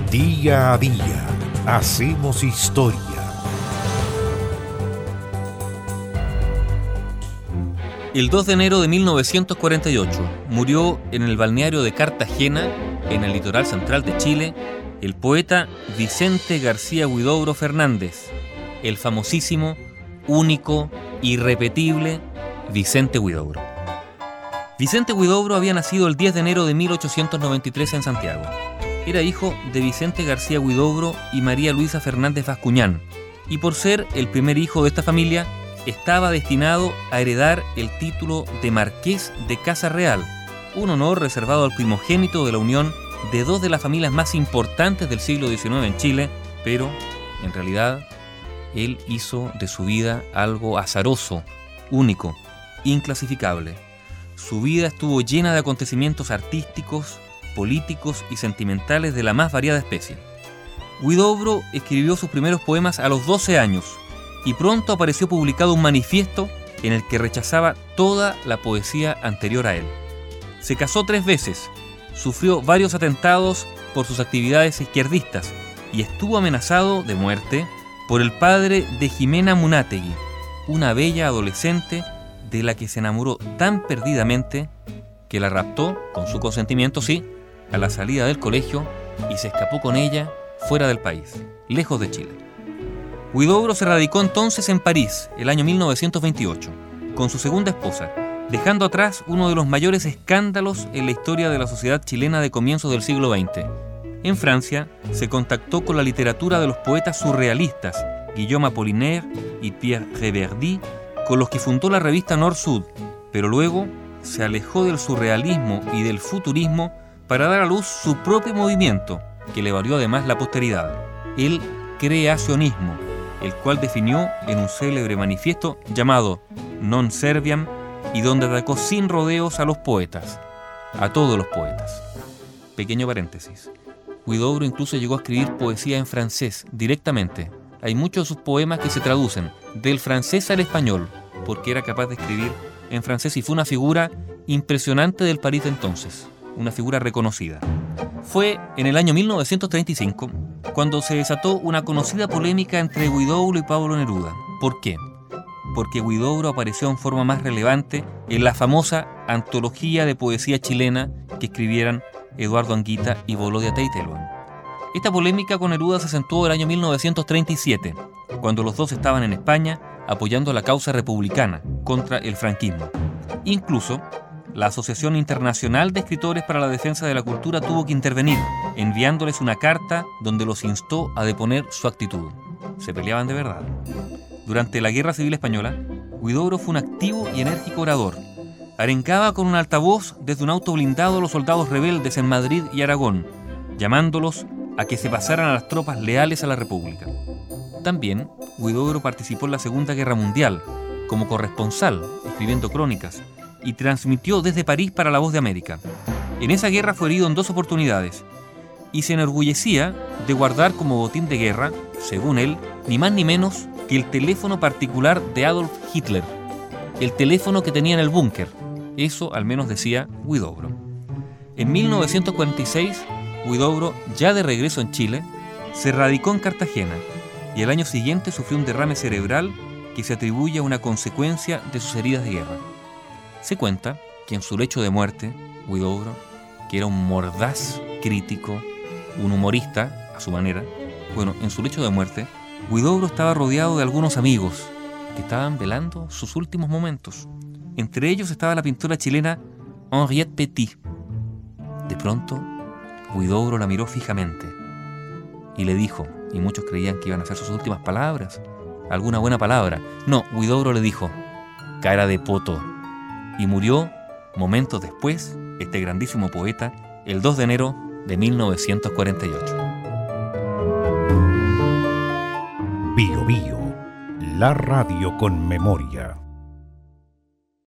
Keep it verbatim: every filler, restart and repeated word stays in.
Día a día hacemos historia. El dos de enero de mil novecientos cuarenta y ocho murió en el balneario de Cartagena, en el litoral central de Chile, el poeta Vicente García Huidobro Fernández, el famosísimo, único, irrepetible Vicente Huidobro. Vicente Huidobro había nacido el diez de enero de mil ochocientos noventa y tres en Santiago. Era hijo de Vicente García Huidobro y María Luisa Fernández Bascuñán, y por ser el primer hijo de esta familia, estaba destinado a heredar el título de Marqués de Casa Real, un honor reservado al primogénito de la unión de dos de las familias más importantes del siglo diecinueve en Chile, pero, en realidad, él hizo de su vida algo azaroso, único, inclasificable. Su vida estuvo llena de acontecimientos artísticos, políticos y sentimentales de la más variada especie. Huidobro escribió sus primeros poemas a los doce años y pronto apareció publicado un manifiesto en el que rechazaba toda la poesía anterior a él. Se casó tres veces, sufrió varios atentados por sus actividades izquierdistas y estuvo amenazado de muerte por el padre de Jimena Munátegui, una bella adolescente de la que se enamoró tan perdidamente que la raptó, con su consentimiento sí, a la salida del colegio y se escapó con ella fuera del país, lejos de Chile. Huidobro se radicó entonces en París, el año mil novecientos veintiocho, con su segunda esposa, dejando atrás uno de los mayores escándalos en la historia de la sociedad chilena de comienzos del siglo veinte. En Francia, se contactó con la literatura de los poetas surrealistas, Guillaume Apollinaire y Pierre Reverdy, con los que fundó la revista Nord-Sud, pero luego se alejó del surrealismo y del futurismo para dar a luz su propio movimiento, que le valió además la posteridad, el creacionismo, el cual definió en un célebre manifiesto llamado Non Serviam y donde atacó sin rodeos a los poetas, a todos los poetas. Pequeño paréntesis. Huidobro incluso llegó a escribir poesía en francés directamente. Hay muchos de sus poemas que se traducen del francés al español, porque era capaz de escribir en francés y fue una figura impresionante del París de entonces, una figura reconocida. Fue en el año mil novecientos treinta y cinco cuando se desató una conocida polémica entre Huidobro y Pablo Neruda. ¿Por qué? Porque Huidobro apareció en forma más relevante en la famosa antología de poesía chilena que escribieran Eduardo Anguita y Volodya Teitelbaum. Esta polémica con Neruda se acentuó el año mil novecientos treinta y siete, cuando los dos estaban en España apoyando la causa republicana contra el franquismo. Incluso, la Asociación Internacional de Escritores para la Defensa de la Cultura tuvo que intervenir, enviándoles una carta donde los instó a deponer su actitud. Se peleaban de verdad. Durante la Guerra Civil Española, Huidobro fue un activo y enérgico orador. Arengaba con un altavoz desde un auto blindado a los soldados rebeldes en Madrid y Aragón, llamándolos a que se pasaran a las tropas leales a la República. También, Huidobro participó en la Segunda Guerra Mundial, como corresponsal, escribiendo crónicas, y transmitió desde París para La Voz de América. En esa guerra fue herido en dos oportunidades, y se enorgullecía de guardar como botín de guerra, según él, ni más ni menos que el teléfono particular de Adolf Hitler, el teléfono que tenía en el búnker. Eso al menos decía Huidobro. En mil novecientos cuarenta y seis, Huidobro, ya de regreso en Chile, se radicó en Cartagena y al año siguiente sufrió un derrame cerebral que se atribuye a una consecuencia de sus heridas de guerra. Se cuenta que en su lecho de muerte, Huidobro, que era un mordaz crítico, un humorista a su manera, bueno, en su lecho de muerte, Huidobro estaba rodeado de algunos amigos que estaban velando sus últimos momentos. Entre ellos estaba la pintora chilena Henriette Petit. De pronto, Huidobro la miró fijamente y le dijo, y muchos creían que iban a ser sus últimas palabras, alguna buena palabra. No, Huidobro le dijo, cara de poto. Y murió, momentos después, este grandísimo poeta, el dos de enero de mil novecientos cuarenta y ocho. Bio Bio, la radio con memoria.